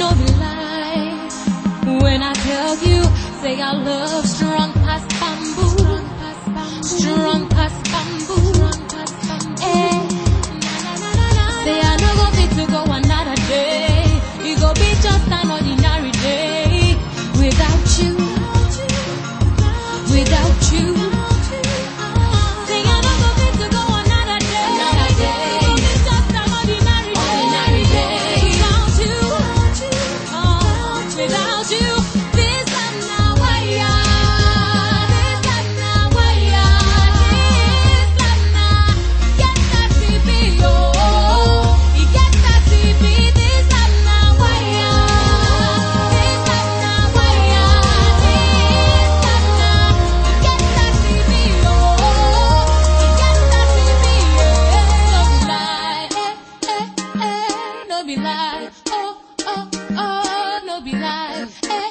no be lie. When I tell you, say I love strong past bamboo, strong past bamboo. Eh. Say I no go fit to go another day. It go be just an ordinary day without you, without you. Say I no go fit to go another day. It go be just an ordinary day without you, without you. This time now, why ya? This time now, why ya? This time now, get that CB, oh, get that CB. This time now, why ya? This time now, why ya? This time now, get that CB, oh, get that CB, yeah. No be lie, oh, oh, oh, no be lie,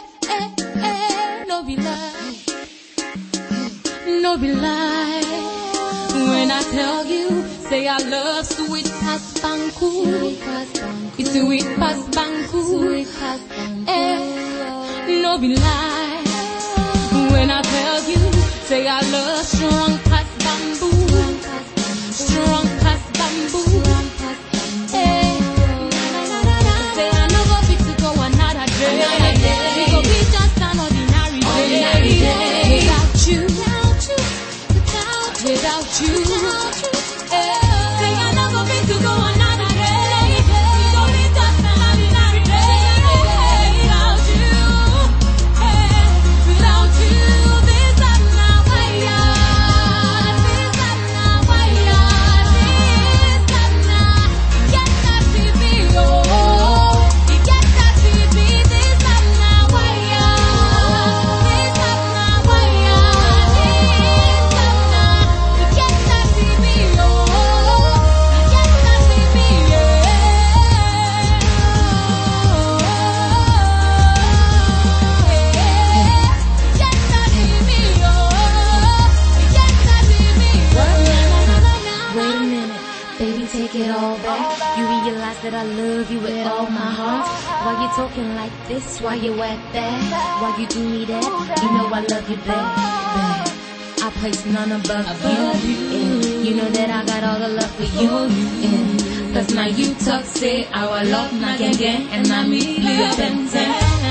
no be lie, no be lie. When I tell you, say I love sweet past banku, it's sweet past banku, no be lie. When I tell you, say I love strong past bamboo, strong past bamboo. Say I no go fit to go another day. It go be just an ordinary day without you, without you. Say I no go fit to go another day. It go be just an ordinary day without you, without you. This time now, why ya? This time now, why ya? This time now, get that TV, oh, get that TV. This time now, why ya? This time now, why ya? This time now, get that TV, oh, get that TV, yeah. Get that TV, oh, get that TV, yeah. Wait a minute, baby, take it all back. You realize that I love you with all my heart. Why you talking like this? Why you act that? Why you do me that? You know I love you back. I place none above you. And you know that I got all the love for you. And plus now you talk, say our love not again, and I'm really a